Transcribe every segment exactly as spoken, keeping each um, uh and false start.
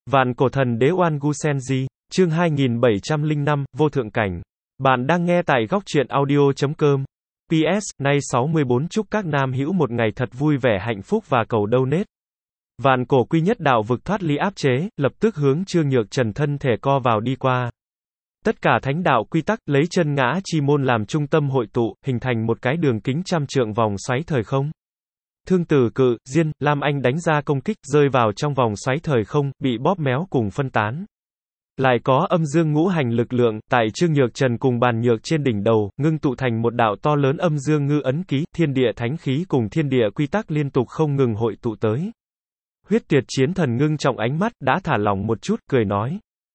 Vạn cổ thần đế Oan Gu Senji, chương hai nghìn bảy trăm lẻ năm, vô thượng cảnh. Bạn đang nghe tại góc truyện audio chấm com. pê ét, nay sáu mươi bốn chúc các nam hữu một ngày thật vui vẻ hạnh phúc và cầu donate. Vạn cổ quy nhất đạo vực thoát ly áp chế, lập tức hướng Trương Nhược Trần thân thể co vào đi qua. Tất cả thánh đạo quy tắc, lấy chân ngã chi môn làm trung tâm hội tụ, hình thành một cái đường kính trăm trượng vòng xoáy thời không. Thương Tử Cự, Diên, Lam Anh đánh ra công kích, rơi vào trong vòng xoáy thời không, bị bóp méo cùng phân tán. Lại có âm dương ngũ hành lực lượng, tại Trương Nhược Trần cùng Bàn Nhược trên đỉnh đầu, ngưng tụ thành một đạo to lớn âm dương ngư ấn ký, thiên địa thánh khí cùng thiên địa quy tắc liên tục không ngừng hội tụ tới. Huyết Tuyệt Chiến Thần ngưng trọng ánh mắt, đã thả lỏng một chút, cười nói.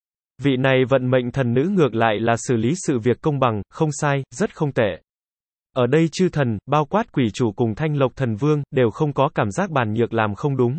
Vị này vận mệnh thần nữ ngược lại là xử lý sự việc công bằng, không sai, rất không tệ. Ở đây chư thần, bao quát quỷ chủ cùng Thanh Lộc Thần Vương, đều không có cảm giác Bàn Nhược làm không đúng.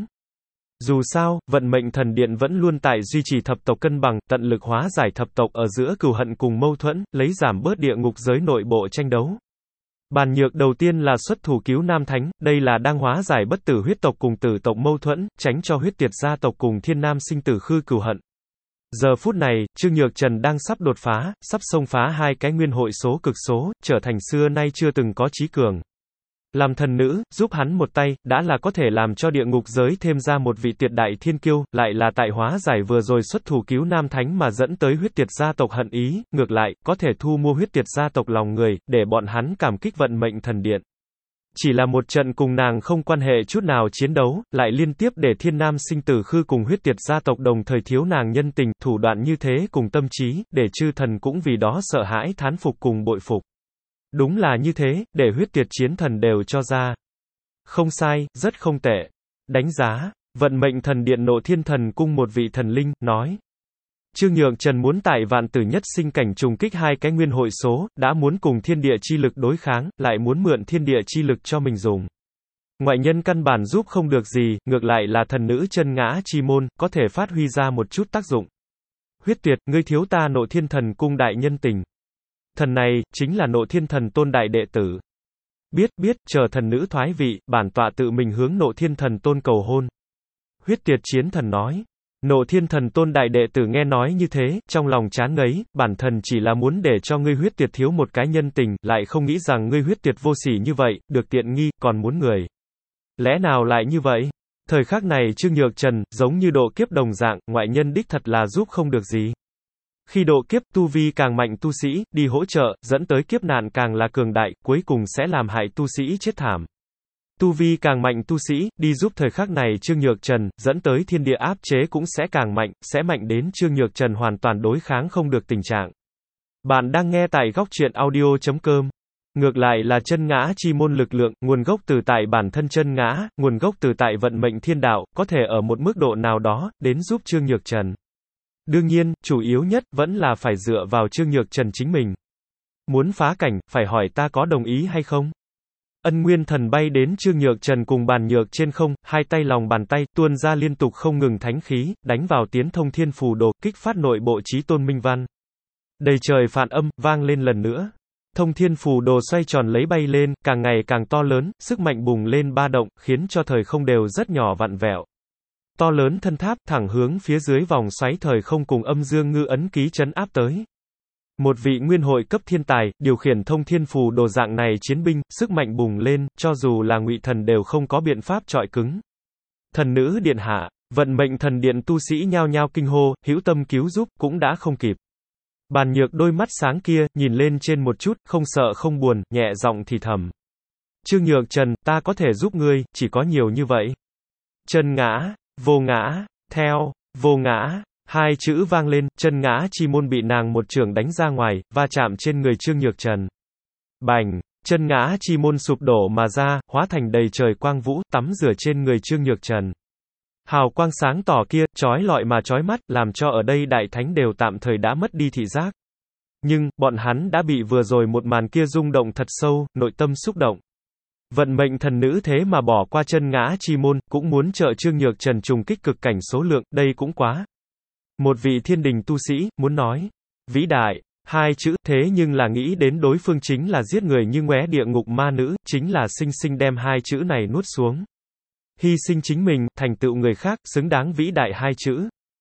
Dù sao, vận mệnh thần điện vẫn luôn tại duy trì thập tộc cân bằng, tận lực hóa giải thập tộc ở giữa cừu hận cùng mâu thuẫn, lấy giảm bớt địa ngục giới nội bộ tranh đấu. Bàn Nhược đầu tiên là xuất thủ cứu Nam Thánh, đây là đang hóa giải bất tử huyết tộc cùng tử tộc mâu thuẫn, tránh cho huyết tiệt gia tộc cùng Thiên Nam sinh tử khư cừu hận. Giờ phút này, Trương Nhược Trần đang sắp đột phá, sắp xông phá hai cái nguyên hội số cực số, trở thành xưa nay chưa từng có chí cường. Làm thần nữ, giúp hắn một tay, đã là có thể làm cho địa ngục giới thêm ra một vị tuyệt đại thiên kiêu, lại là tại hóa giải vừa rồi xuất thủ cứu Nam Thánh mà dẫn tới huyết tiệt gia tộc hận ý, ngược lại, có thể thu mua huyết tiệt gia tộc lòng người, để bọn hắn cảm kích vận mệnh thần điện. Chỉ là một trận cùng nàng không quan hệ chút nào chiến đấu, lại liên tiếp để Thiên Nam sinh tử khư cùng huyết tiệt gia tộc đồng thời thiếu nàng nhân tình, thủ đoạn như thế cùng tâm trí, để chư thần cũng vì đó sợ hãi thán phục cùng bội phục. Đúng là như thế, để huyết tiệt chiến thần đều cho ra. Không sai, rất không tệ. Đánh giá, vận mệnh thần điện Nộ Thiên Thần cung một vị thần linh, nói. Trương Nhược Trần muốn tại vạn tử nhất sinh cảnh trùng kích hai cái nguyên hội số, đã muốn cùng thiên địa chi lực đối kháng, lại muốn mượn thiên địa chi lực cho mình dùng. Ngoại nhân căn bản giúp không được gì, ngược lại là thần nữ chân ngã chi môn, có thể phát huy ra một chút tác dụng. Huyết Tuyệt, ngươi thiếu ta Nộ Thiên Thần cung đại nhân tình. Thần này, chính là Nộ Thiên Thần tôn đại đệ tử. Biết, biết, chờ thần nữ thoái vị, bản tọa tự mình hướng Nộ Thiên Thần tôn cầu hôn. Huyết Tuyệt Chiến Thần nói. Nộ Thiên Thần tôn đại đệ tử nghe nói như thế, trong lòng chán ngấy, bản thần chỉ là muốn để cho ngươi huyết tuyệt thiếu một cái nhân tình, lại không nghĩ rằng ngươi huyết tuyệt vô sỉ như vậy, được tiện nghi, còn muốn người. Lẽ nào lại như vậy? Thời khắc này Trương Nhược Trần, giống như độ kiếp đồng dạng, ngoại nhân đích thật là giúp không được gì. Khi độ kiếp, tu vi càng mạnh tu sĩ, đi hỗ trợ, dẫn tới kiếp nạn càng là cường đại, cuối cùng sẽ làm hại tu sĩ chết thảm. Tu vi càng mạnh tu sĩ, đi giúp thời khắc này Trương Nhược Trần, dẫn tới thiên địa áp chế cũng sẽ càng mạnh, sẽ mạnh đến Trương Nhược Trần hoàn toàn đối kháng không được tình trạng. Bạn đang nghe tại góc truyện audio chấm com. Ngược lại là chân ngã chi môn lực lượng, nguồn gốc từ tại bản thân chân ngã, nguồn gốc từ tại vận mệnh thiên đạo, có thể ở một mức độ nào đó, đến giúp Trương Nhược Trần. Đương nhiên, chủ yếu nhất, vẫn là phải dựa vào Trương Nhược Trần chính mình. Muốn phá cảnh, phải hỏi ta có đồng ý hay không? Ân Nguyên Thần bay đến Trương Nhược Trần cùng Bàn Nhược trên không, hai tay lòng bàn tay, tuôn ra liên tục không ngừng thánh khí, đánh vào tiến thông thiên phù đồ, kích phát nội bộ chí tôn minh văn. Đầy trời phản âm, vang lên lần nữa. Thông thiên phù đồ xoay tròn lấy bay lên, càng ngày càng to lớn, sức mạnh bùng lên ba động, khiến cho thời không đều rất nhỏ vặn vẹo. To lớn thân tháp, thẳng hướng phía dưới vòng xoáy thời không cùng âm dương ngư ấn ký trấn áp tới. Một vị nguyên hội cấp thiên tài, điều khiển thông thiên phù đồ dạng này chiến binh, sức mạnh bùng lên, cho dù là ngụy thần đều không có biện pháp chọi cứng. Thần nữ điện hạ, vận mệnh thần điện tu sĩ nhao nhao kinh hô, hữu tâm cứu giúp, cũng đã không kịp. Bàn Nhược đôi mắt sáng kia, nhìn lên trên một chút, không sợ không buồn, nhẹ giọng thì thầm. Trương Nhược Trần, ta có thể giúp ngươi, chỉ có nhiều như vậy. Chân ngã, vô ngã, theo, vô ngã. Hai chữ vang lên, chân ngã chi môn bị nàng một chưởng đánh ra ngoài, va chạm trên người Trương Nhược Trần. Bành, chân ngã chi môn sụp đổ mà ra, hóa thành đầy trời quang vũ, tắm rửa trên người Trương Nhược Trần. Hào quang sáng tỏ kia, chói lọi mà chói mắt, làm cho ở đây đại thánh đều tạm thời đã mất đi thị giác. Nhưng, bọn hắn đã bị vừa rồi một màn kia rung động thật sâu, nội tâm xúc động. Vận mệnh thần nữ thế mà bỏ qua chân ngã chi môn, cũng muốn trợ Trương Nhược Trần trùng kích cực cảnh số lượng, đây cũng quá. Một vị thiên đình tu sĩ, muốn nói, vĩ đại, hai chữ, thế nhưng là nghĩ đến đối phương chính là giết người như ngoé địa ngục ma nữ, chính là sinh sinh đem hai chữ này nuốt xuống. Hy sinh chính mình, thành tựu người khác, xứng đáng vĩ đại hai chữ.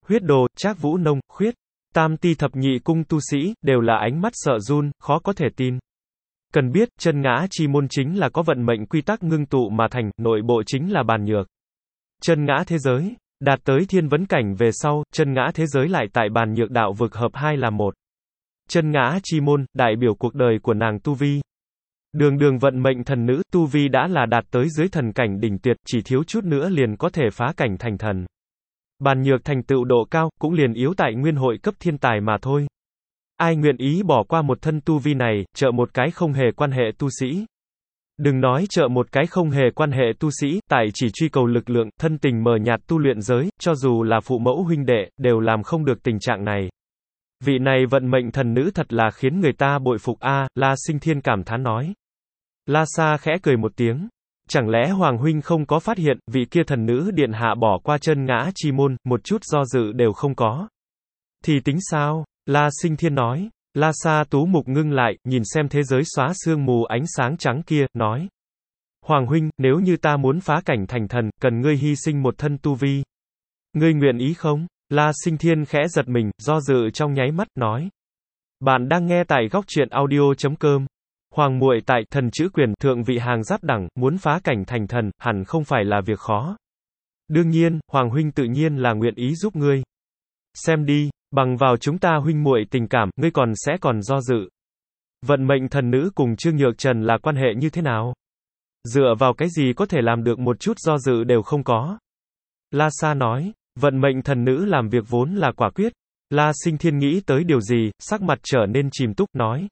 huyết đồ, trác vũ nông, khuyết, tam ti thập nhị cung tu sĩ, đều là ánh mắt sợ run, khó có thể tin. Cần biết, chân ngã chi môn chính là có vận mệnh quy tắc ngưng tụ mà thành, nội bộ chính là bàn nhược. Chân ngã thế giới, đạt tới thiên vấn cảnh về sau, chân ngã thế giới lại tại bàn nhược đạo vực hợp hai là một. Chân ngã chi môn, đại biểu cuộc đời của nàng tu vi. Đường đường vận mệnh thần nữ, tu vi đã là đạt tới dưới thần cảnh đỉnh tuyệt, chỉ thiếu chút nữa liền có thể phá cảnh thành thần. Bàn nhược thành tựu độ cao, cũng liền yếu tại nguyên hội cấp thiên tài mà thôi. Ai nguyện ý bỏ qua một thân tu vi này, trợ một cái không hề quan hệ tu sĩ. Đừng nói trợ một cái không hề quan hệ tu sĩ, tại chỉ truy cầu lực lượng, thân tình mờ nhạt tu luyện giới, cho dù là phụ mẫu huynh đệ, đều làm không được tình trạng này. Vị này vận mệnh thần nữ thật là khiến người ta bội phục a, La Sinh Thiên cảm thán nói. La Sa khẽ cười một tiếng. Chẳng lẽ Hoàng huynh không có phát hiện, vị kia thần nữ điện hạ bỏ qua chân ngã chi môn, một chút do dự đều không có. Thì tính sao? La Sinh Thiên nói. La Sa tú mục ngưng lại, nhìn xem thế giới xóa sương mù ánh sáng trắng kia, nói. Hoàng huynh, nếu như ta muốn phá cảnh thành thần, cần ngươi hy sinh một thân tu vi. Ngươi nguyện ý không? La Sinh Thiên khẽ giật mình, do dự trong nháy mắt, nói. Bạn đang nghe tại góc truyện audio chấm com. Hoàng muội tại thần chữ quyền thượng vị hàng giáp đẳng, muốn phá cảnh thành thần, hẳn không phải là việc khó. Đương nhiên, Hoàng huynh tự nhiên là nguyện ý giúp ngươi. Xem đi, bằng vào chúng ta huynh muội tình cảm, ngươi còn sẽ còn do dự. Vận mệnh thần nữ cùng Trương Nhược Trần là quan hệ như thế nào? Dựa vào cái gì có thể làm được một chút do dự đều không có? La Sa nói, vận mệnh thần nữ làm việc vốn là quả quyết. La Sinh Thiên nghĩ tới điều gì, sắc mặt trở nên chìm túc, nói.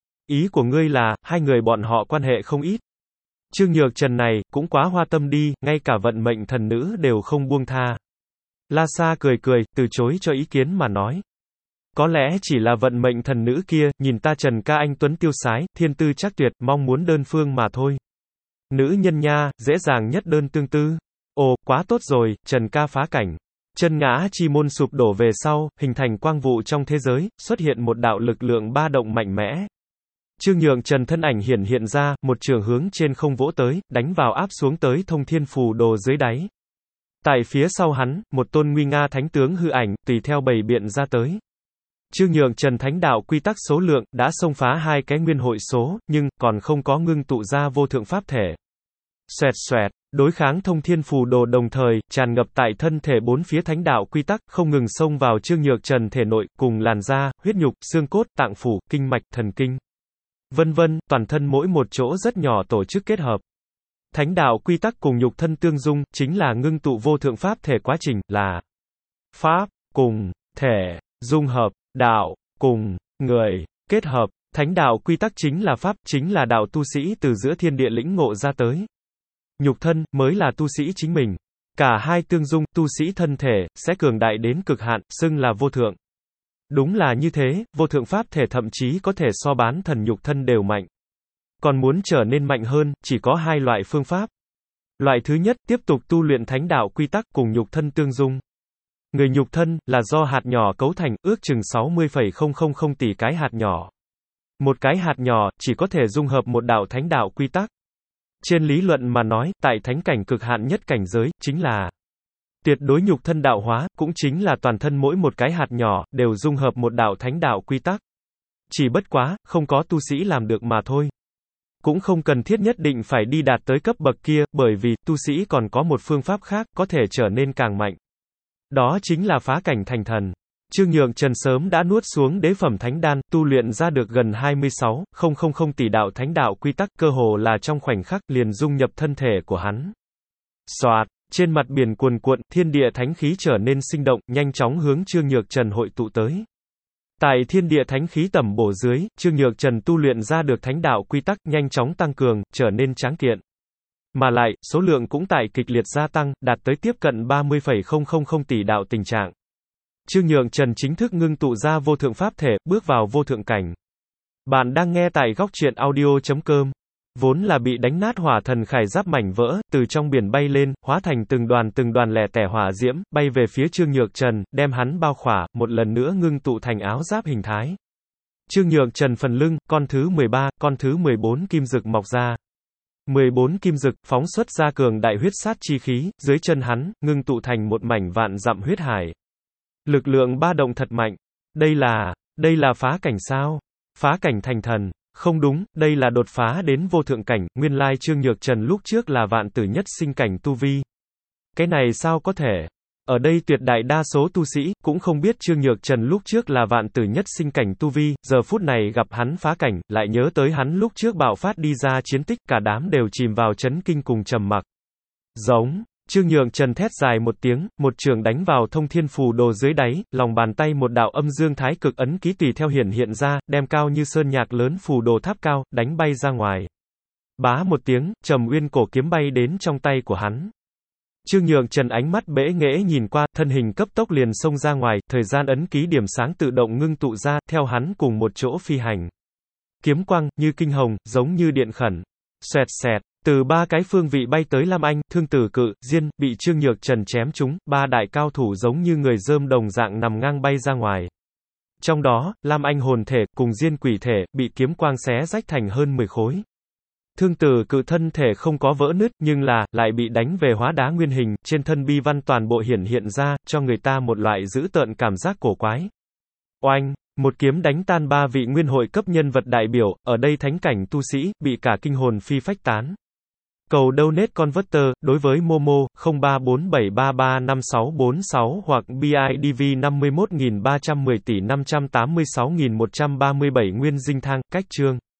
Ý của ngươi là, hai người bọn họ quan hệ không ít. Trương Nhược Trần này, cũng quá hoa tâm đi, ngay cả vận mệnh thần nữ đều không buông tha. La Sa cười cười, từ chối cho ý kiến mà nói. Có lẽ chỉ là vận mệnh thần nữ kia, nhìn ta Trần ca anh tuấn tiêu sái, thiên tư chắc tuyệt, mong muốn đơn phương mà thôi. Nữ nhân nha, dễ dàng nhất đơn tương tư. Ồ, quá tốt rồi, Trần ca phá cảnh. Chân ngã chi môn sụp đổ về sau, hình thành quang vụ trong thế giới, xuất hiện một đạo lực lượng ba động mạnh mẽ. Trương Nhược Trần thân ảnh hiển hiện ra, một trường hướng trên không vỗ tới, đánh vào áp xuống tới thông thiên phù đồ dưới đáy. Tại phía sau hắn, một tôn nguy nga thánh tướng hư ảnh, tùy theo bày biện ra tới. Trương Nhược Trần thánh đạo quy tắc số lượng, đã xông phá hai cái nguyên hội số, nhưng, còn không có ngưng tụ ra vô thượng pháp thể. Xoẹt xoẹt, đối kháng thông thiên phù đồ đồng thời, tràn ngập tại thân thể bốn phía thánh đạo quy tắc, không ngừng xông vào Trương Nhược Trần thể nội, cùng làn da, huyết nhục, xương cốt, tạng phủ, kinh mạch, thần kinh. Vân vân, toàn thân mỗi một chỗ rất nhỏ tổ chức kết hợp. Thánh đạo quy tắc cùng nhục thân tương dung, chính là ngưng tụ vô thượng pháp thể quá trình, là pháp, cùng, thể, dung hợp, đạo, cùng, người, kết hợp. Thánh đạo quy tắc chính là pháp, chính là đạo tu sĩ từ giữa thiên địa lĩnh ngộ ra tới. Nhục thân, mới là tu sĩ chính mình. Cả hai tương dung, tu sĩ thân thể, sẽ cường đại đến cực hạn, xưng là vô thượng. Đúng là như thế, vô thượng pháp thể thậm chí có thể so bán thần nhục thân đều mạnh. Còn muốn trở nên mạnh hơn, chỉ có hai loại phương pháp. Loại thứ nhất, tiếp tục tu luyện thánh đạo quy tắc cùng nhục thân tương dung. Người nhục thân, là do hạt nhỏ cấu thành, ước chừng sáu mươi phẩy không không không tỷ cái hạt nhỏ. Một cái hạt nhỏ, chỉ có thể dung hợp một đạo thánh đạo quy tắc. Trên lý luận mà nói, tại thánh cảnh cực hạn nhất cảnh giới, chính là tuyệt đối nhục thân đạo hóa, cũng chính là toàn thân mỗi một cái hạt nhỏ, đều dung hợp một đạo thánh đạo quy tắc. Chỉ bất quá, không có tu sĩ làm được mà thôi. Cũng không cần thiết nhất định phải đi đạt tới cấp bậc kia, bởi vì, tu sĩ còn có một phương pháp khác, có thể trở nên càng mạnh. Đó chính là phá cảnh thành thần. Trương Nhược Trần sớm đã nuốt xuống đế phẩm thánh đan, tu luyện ra được gần hai mươi sáu nghìn tỷ đạo thánh đạo quy tắc, cơ hồ là trong khoảnh khắc liền dung nhập thân thể của hắn. Soạt, trên mặt biển cuồn cuộn, thiên địa thánh khí trở nên sinh động, nhanh chóng hướng Trương Nhược Trần hội tụ tới. Tại thiên địa thánh khí tẩm bổ dưới, Trương Nhược Trần tu luyện ra được thánh đạo quy tắc, nhanh chóng tăng cường, trở nên tráng kiện. Mà lại, số lượng cũng tại kịch liệt gia tăng, đạt tới tiếp cận ba mươi phẩy không không không tỷ đạo tình trạng. Trương Nhược Trần chính thức ngưng tụ ra vô thượng pháp thể, bước vào vô thượng cảnh. Bạn đang nghe tại góc truyện audio chấm com. Vốn là bị đánh nát hỏa thần khải giáp mảnh vỡ, từ trong biển bay lên, hóa thành từng đoàn từng đoàn lẻ tẻ hỏa diễm, bay về phía Trương Nhược Trần, đem hắn bao khỏa, một lần nữa ngưng tụ thành áo giáp hình thái. Trương Nhược Trần phần lưng, con thứ mười ba, con thứ mười bốn kim dực mọc ra. mười bốn kim dực, phóng xuất ra cường đại huyết sát chi khí, dưới chân hắn, ngưng tụ thành một mảnh vạn dặm huyết hải. Lực lượng ba động thật mạnh. Đây là, đây là phá cảnh sao? Phá cảnh thành thần. Không đúng, đây là đột phá đến vô thượng cảnh, nguyên lai Trương Nhược Trần lúc trước là vạn tử nhất sinh cảnh tu vi. Cái này sao có thể? Ở đây tuyệt đại đa số tu sĩ, cũng không biết Trương Nhược Trần lúc trước là vạn tử nhất sinh cảnh tu vi, giờ phút này gặp hắn phá cảnh, lại nhớ tới hắn lúc trước bạo phát đi ra chiến tích, cả đám đều chìm vào chấn kinh cùng trầm mặc. Giống. Trương Nhược Trần thét dài một tiếng, một trường đánh vào thông thiên phù đồ dưới đáy, lòng bàn tay một đạo âm dương thái cực ấn ký tùy theo hiển hiện ra, đem cao như sơn nhạc lớn phù đồ tháp cao, đánh bay ra ngoài. Bá một tiếng, Trầm Uyên cổ kiếm bay đến trong tay của hắn. Trương Nhược Trần ánh mắt bẽ nghễ nhìn qua, thân hình cấp tốc liền xông ra ngoài, thời gian ấn ký điểm sáng tự động ngưng tụ ra, theo hắn cùng một chỗ phi hành. Kiếm quang, như kinh hồng, giống như điện khẩn. Xoẹt xẹt. Từ ba cái phương vị bay tới Lam Anh, Thương Tử Cự, Diên, bị Trương Nhược Trần chém trúng, ba đại cao thủ giống như người dơm đồng dạng nằm ngang bay ra ngoài. Trong đó, Lam Anh hồn thể, cùng Diên quỷ thể, bị kiếm quang xé rách thành hơn mười khối. Thương Tử Cự thân thể không có vỡ nứt, nhưng là, lại bị đánh về hóa đá nguyên hình, trên thân bi văn toàn bộ hiển hiện ra, cho người ta một loại dữ tợn cảm giác cổ quái. Oanh! Một kiếm đánh tan ba vị nguyên hội cấp nhân vật đại biểu, ở đây thánh cảnh tu sĩ, bị cả kinh hồn phi phách tán. Cầu donate converter, đối với Momo, không ba bốn bảy ba ba năm sáu bốn sáu hoặc bê i đê vê năm mươi mốt nghìn ba trăm mười tỷ năm trăm tám mươi sáu nghìn một trăm ba mươi bảy nguyên dinh thang, cách chương.